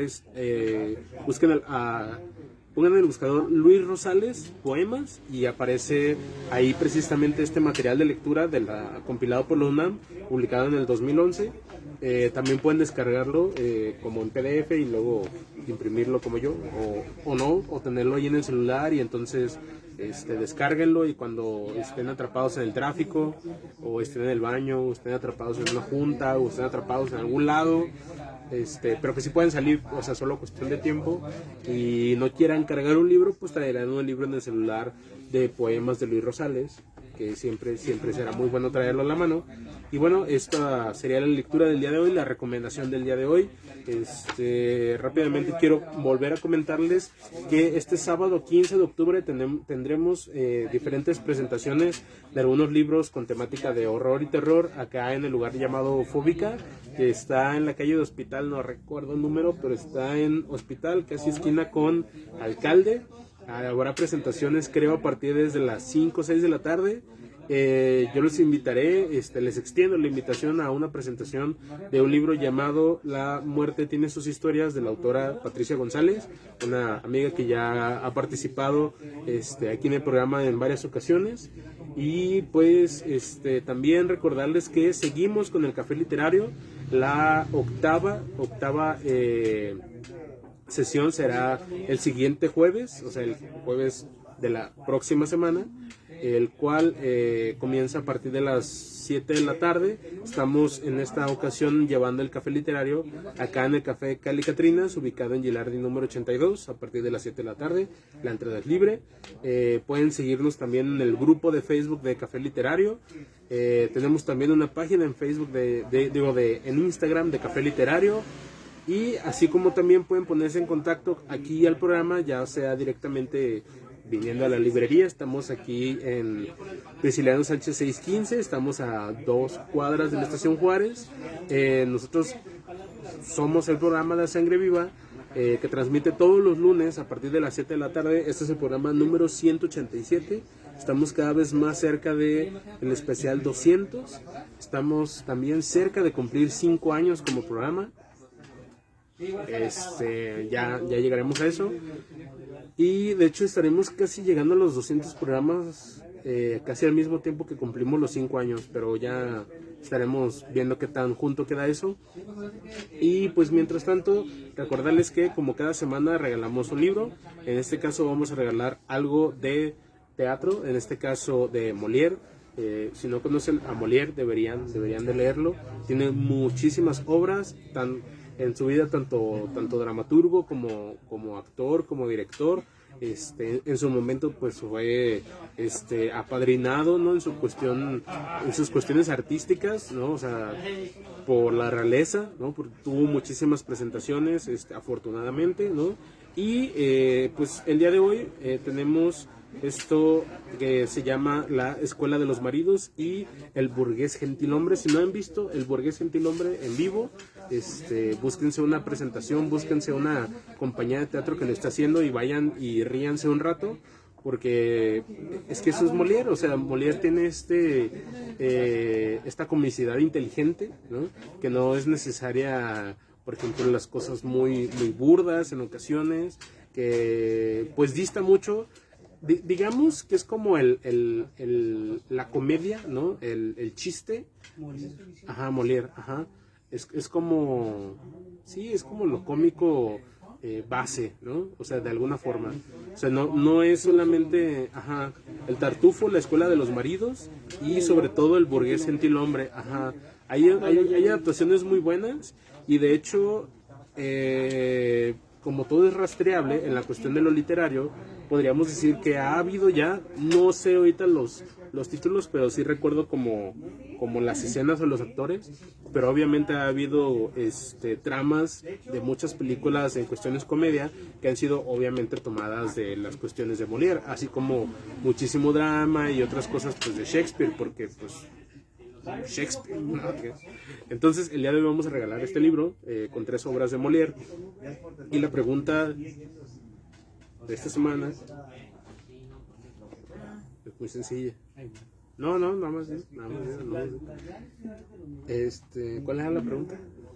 pongan en el buscador Luis Rosales poemas y aparece ahí precisamente este material de lectura compilado por la UNAM, publicado en el 2011. También pueden descargarlo como en PDF y luego imprimirlo como yo, o no, o tenerlo ahí en el celular y entonces descárguenlo, y cuando estén atrapados en el tráfico o estén en el baño o estén atrapados en una junta o estén atrapados en algún lado, pero que sí pueden salir, o sea, solo cuestión de tiempo, y no quieran cargar un libro, pues traerán un libro en el celular de poemas de Luis Rosales, que siempre será muy bueno traerlo a la mano. Y bueno, esta sería la lectura del día de hoy, la recomendación del día de hoy. Rápidamente quiero volver a comentarles que este sábado 15 de octubre tendremos diferentes presentaciones de algunos libros con temática de horror y terror acá en el lugar llamado Fóbica, que está en la calle de Hospital, no recuerdo el número, pero está en Hospital, casi esquina con Alcalde. Habrá presentaciones, creo, a partir desde las 5 o 6 de la tarde. Yo los invitaré, les extiendo la invitación a una presentación de un libro llamado La muerte tiene sus historias, de la autora Patricia González, una amiga que ya ha participado aquí en el programa en varias ocasiones. Y pues también recordarles que seguimos con el Café Literario. La octava sesión será el siguiente jueves, o sea, el jueves de la próxima semana, el cual comienza a partir de las 7 de la tarde. Estamos en esta ocasión llevando el Café Literario acá en el Café Cali Catrinas, ubicado en Gilardi número 82, a partir de las 7 de la tarde. La entrada es libre. Pueden seguirnos también en el grupo de Facebook de Café Literario. Tenemos también una página en Facebook en Instagram de Café Literario. Y así como también pueden ponerse en contacto aquí al programa, ya sea directamente viniendo a la librería. Estamos aquí en Prisciliano Sánchez 615, estamos a 2 cuadras de la Estación Juárez. Nosotros somos el programa de Sangre Viva, que transmite todos los lunes a partir de las 7 de la tarde. Este es el programa número 187. Estamos cada vez más cerca del especial 200. Estamos también cerca de cumplir 5 años como programa. Ya llegaremos a eso. Y de hecho estaremos casi llegando a los 200 programas, casi al mismo tiempo que cumplimos los 5 años, pero ya estaremos viendo qué tan junto queda eso. Y pues mientras tanto, recordarles que como cada semana regalamos un libro. En este caso vamos a regalar algo de teatro, en este caso de Molière. Si no conocen a Molière, deberían de leerlo. Tiene muchísimas obras, en su vida, tanto dramaturgo como actor, como director. En su momento pues fue apadrinado, ¿no? en sus cuestiones artísticas, ¿no? O sea, por la realeza, ¿no? Tuvo muchísimas presentaciones, afortunadamente, ¿no? Y pues el día de hoy tenemos esto que se llama La Escuela de los Maridos y El Burgués Gentilhombre. Si no han visto El Burgués Gentilhombre en vivo, búsquense una presentación, búsquense una compañía de teatro que lo está haciendo y vayan y ríanse un rato, porque es que eso es Molière. O sea, Molière tiene esta comicidad inteligente, ¿no? Que no es necesaria, por ejemplo, las cosas muy, muy burdas en ocasiones, que pues dista mucho digamos que es como la comedia, ¿no? El chiste. Ajá, Molière, ajá. Es como, sí, es como lo cómico base, ¿no? O sea, de alguna forma. O sea, no es solamente, ajá, el Tartufo, la escuela de los maridos y sobre todo el burgués gentilhombre, ajá. Hay adaptaciones muy buenas y de hecho, como todo es rastreable en la cuestión de lo literario, podríamos decir que ha habido ya, no sé ahorita los títulos, pero sí recuerdo como las escenas o los actores, pero obviamente ha habido tramas de muchas películas en cuestiones comedia que han sido obviamente tomadas de las cuestiones de Molière, así como muchísimo drama y otras cosas pues de Shakespeare, porque pues Shakespeare, ¿no? Entonces el día de hoy vamos a regalar este libro con 3 obras de Molière y la pregunta de esta semana es muy sencilla. No, nada más. ¿Cuál era la pregunta?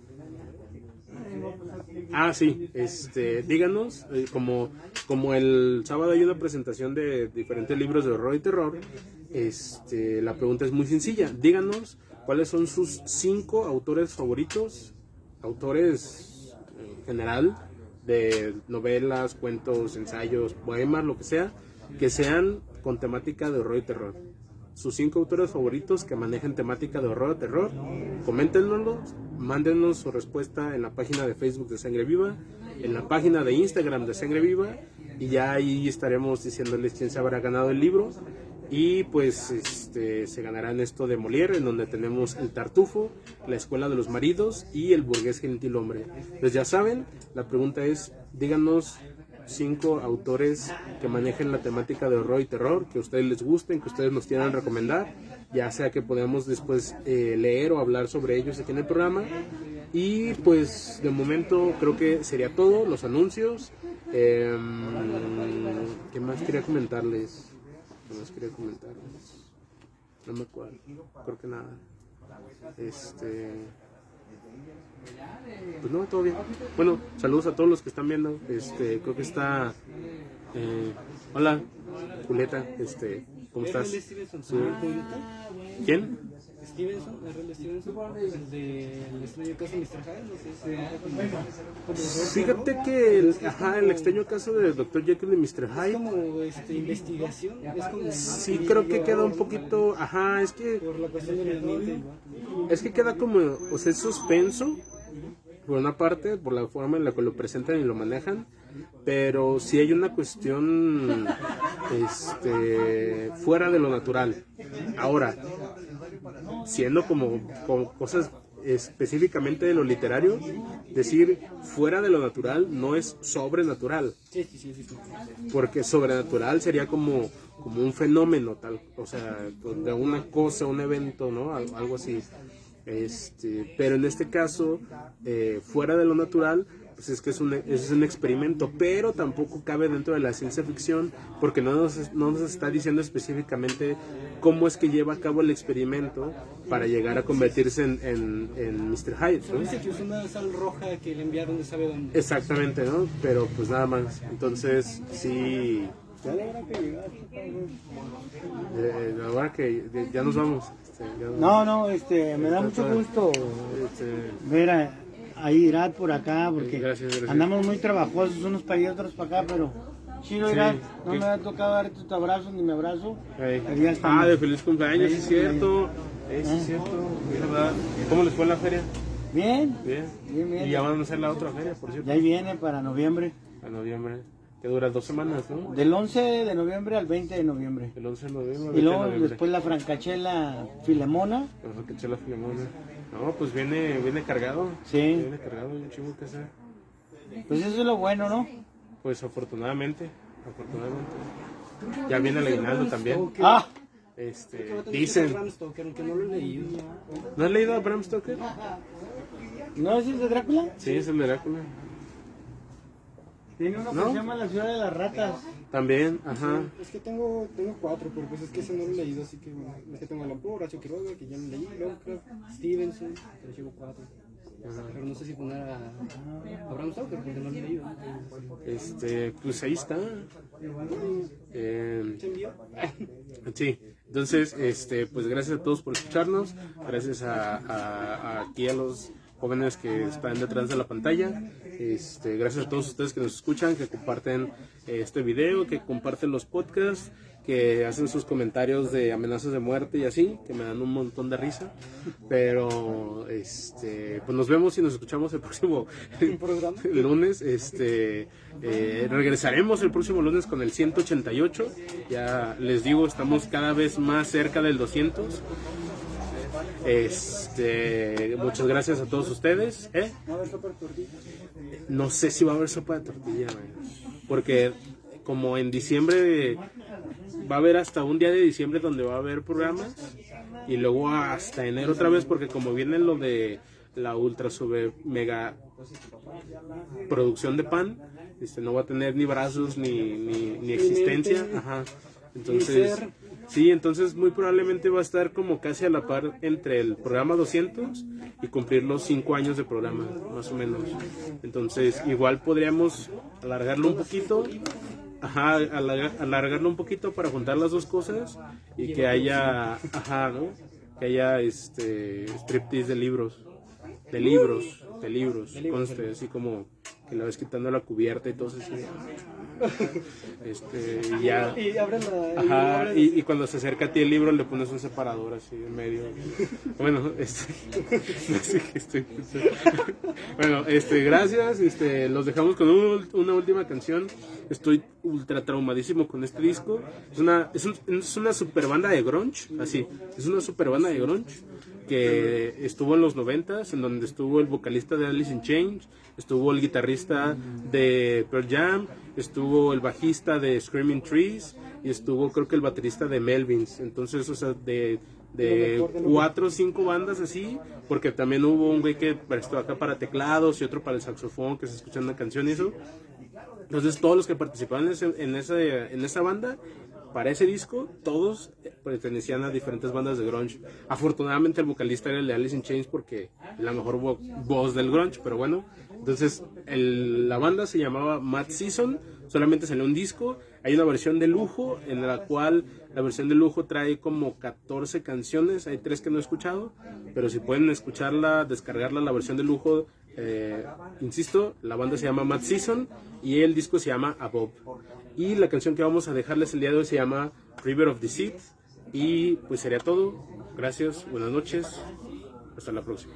Ah, sí, díganos, como el sábado hay una presentación de diferentes libros de horror y terror, la pregunta es muy sencilla. Díganos cuáles son sus 5 autores favoritos, autores en general, de novelas, cuentos, ensayos, poemas, lo que sean con temática de horror y terror. Sus 5 autores favoritos que manejen temática de horror o terror, coméntenoslo, mándenos su respuesta en la página de Facebook de Sangre Viva, en la página de Instagram de Sangre Viva, y ya ahí estaremos diciéndoles quién se habrá ganado el libro. Y pues se ganarán esto de Molière, en donde tenemos el Tartufo, la escuela de los maridos y el burgués gentilhombre. Pues ya saben, la pregunta es, díganos 5 autores que manejen la temática de horror y terror, que a ustedes les gusten, que ustedes nos quieran recomendar, ya sea que podamos después leer o hablar sobre ellos aquí en el programa. Y pues de momento creo que sería todo, los anuncios. ¿Qué más quería comentarles? No me acuerdo, creo que nada. Pues no, todo bien. Bueno, saludos a todos los que están viendo. Creo que está hola, Julieta, ¿cómo estás? ¿Quién? Stevenson, R.L. Stevenson, el del extraño caso de Mr. Hyde, no sé, fíjate que el extraño caso de Dr. Jekyll y Mr. Hyde es como investigación, es como sí, creo que queda un poquito, es que por la cuestión del ambiente, es que queda como, o sea, es suspenso por una parte, por la forma en la que lo presentan y lo manejan, pero sí hay una cuestión fuera de lo natural. Ahora, siendo como cosas específicamente de lo literario, decir fuera de lo natural no es sobrenatural. Sí. Porque sobrenatural sería como un fenómeno tal, o sea, de una cosa, un evento, ¿no? Algo así. Pero en este caso, fuera de lo natural, pues es que es un experimento, pero tampoco cabe dentro de la ciencia ficción, porque no nos está diciendo específicamente cómo es que lleva a cabo el experimento para llegar a convertirse en Mr. Hyde, ¿no? Dice que usó una sal roja que le enviaron de sabe dónde. Exactamente, ¿no? Pero pues nada más. Entonces, sí. La hora que ya nos vamos. Me da mucho gusto ver a Irat por acá, porque gracias. andamos muy trabajosos, unos para allá, otros para acá, pero chido, Irat, no me ha tocado darte tu abrazo ni mi abrazo. De feliz cumpleaños, sí es cierto. Sí es cierto, es verdad. ¿Cómo les fue en la feria? Bien. Y ya van a hacer la otra feria, por cierto. Ya ahí viene para noviembre. A noviembre. Que dura 2 semanas, ¿no? Del 11 de noviembre al 20 de noviembre. El 11 de noviembre. Y luego después la Francachela Filemona. La Francachela Filemona. No, pues viene cargado. Sí. Viene cargado, un chingo que hacer. Pues eso es lo bueno, ¿no? Pues afortunadamente. Ya viene el aguinaldo también. Dicen. Bram Stoker, aunque no lo he leído. ¿No has leído a Bram Stoker? ¿No es el de Drácula? Sí, es el de Drácula. Tiene uno que se llama La Ciudad de las Ratas. También, ajá. Es que tengo 4, pero pues es que ese no lo he leído, así que bueno. Es que tengo a Horacio Quiroga, que ya lo leí, Lovecraft, Stevenson, pero llevo 4. Pero no sé si poner a Abraham Stoker porque no lo he leído. Pues ahí está. ¿Se envió? Sí, entonces, pues gracias a todos por escucharnos, gracias aquí a los jóvenes que están detrás de la pantalla, gracias a todos ustedes que nos escuchan, que comparten este video, que comparten los podcasts, que hacen sus comentarios de amenazas de muerte y así, que me dan un montón de risa, pero pues nos vemos y nos escuchamos el próximo lunes. Regresaremos el próximo lunes con el 188, ya les digo, estamos cada vez más cerca del 200. Muchas gracias a todos ustedes. No sé si va a haber sopa de tortilla, porque como en diciembre va a haber hasta un día de diciembre donde va a haber programas y luego hasta enero otra vez, porque como viene lo de la ultra sube mega producción de pan, no va a tener ni brazos ni existencia. Ajá. Entonces sí, entonces muy probablemente va a estar como casi a la par entre el programa 200 y cumplir los 5 años de programa, más o menos. Entonces igual podríamos alargarlo un poquito. Ajá, alargarlo un poquito para juntar las dos cosas y que haya, ¿no? Que haya striptease de libros, conste, así como que le vas quitando la cubierta y todo eso. Y ya. Y abre la. Ajá, y cuando se acerca a ti el libro le pones un separador así en medio. Bueno, no sé qué estoy. Bueno, gracias. Los dejamos con una última canción. Estoy ultra traumadísimo con este disco. Es una super banda de grunge, así. Es una super banda de grunge que estuvo en los 90s, en donde estuvo el vocalista de Alice in Chains, estuvo el guitarrista de Pearl Jam, estuvo el bajista de Screaming Trees y estuvo creo que el baterista de Melvins. Entonces, o sea, de 4 o 5 bandas así, porque también hubo un güey que prestó acá para teclados y otro para el saxofón, que se escucha una canción y eso. Entonces todos los que participaban en esa banda, para ese disco, todos pertenecían a diferentes bandas de grunge. Afortunadamente el vocalista era el de Alice in Chains porque es la mejor voz del grunge, pero bueno. Entonces la banda se llamaba Mad Season, solamente salió un disco. Hay una versión de lujo, en la cual la versión de lujo trae como 14 canciones, hay 3 que no he escuchado, pero si pueden escucharla, descargarla, la versión de lujo, insisto, la banda se llama Mad Season y el disco se llama Above. Y la canción que vamos a dejarles el día de hoy se llama River of the Seed. Y pues sería todo. Gracias, buenas noches, hasta la próxima.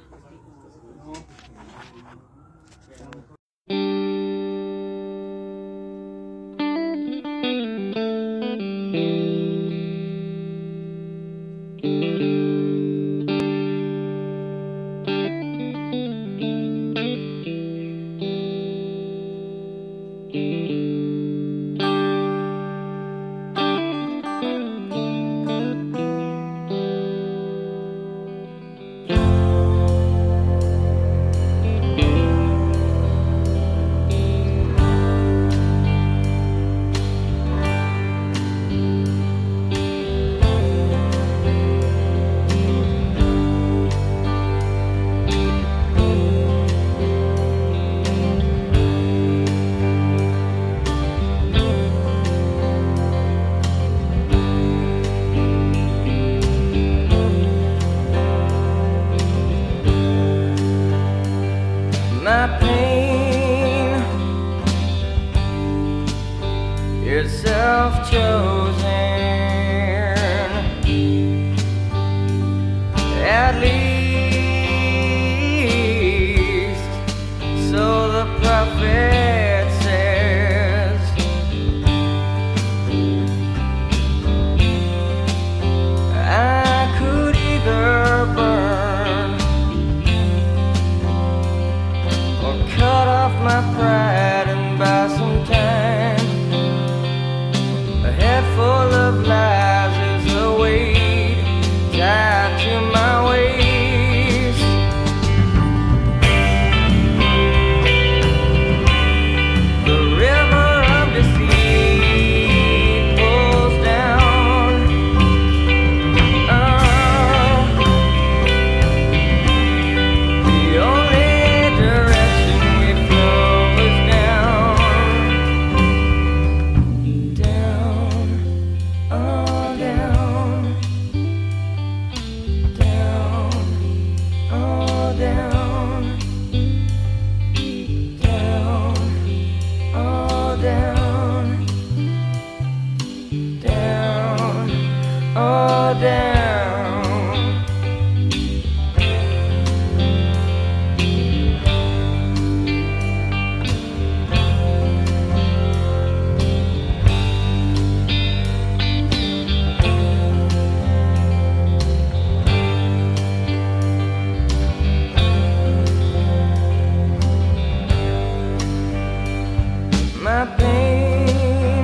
My pain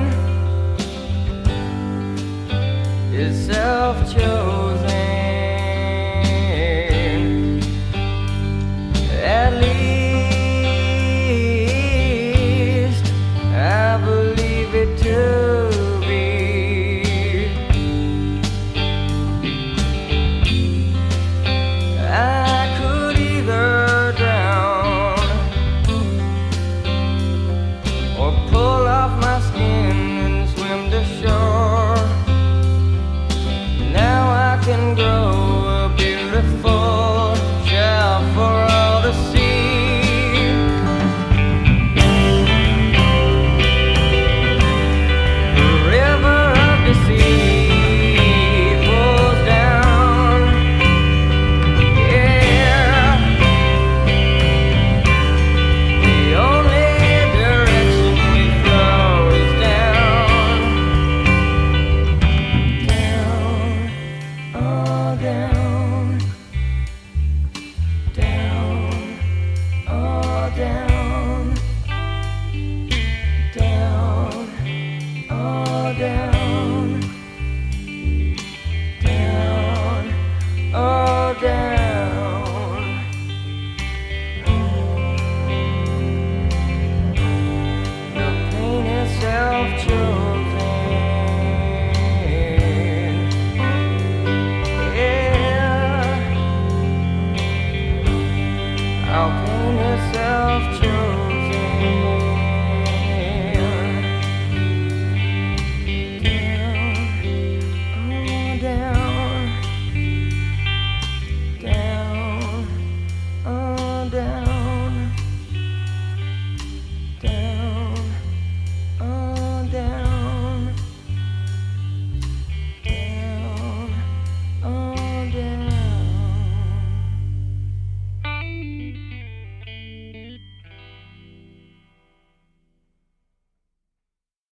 is self-chosen. At least I believe it to be. I could either drown or pull off my skin and swim to shore. Now I can grow a beautiful child for all to see. The river of deceit rolls down, yeah. The only direction we flow is down, down, oh down, down, oh down, down, oh down, down, oh down. The pain is self-chosen. Yeah, our pain is self-chosen. Down, oh down, down, oh down.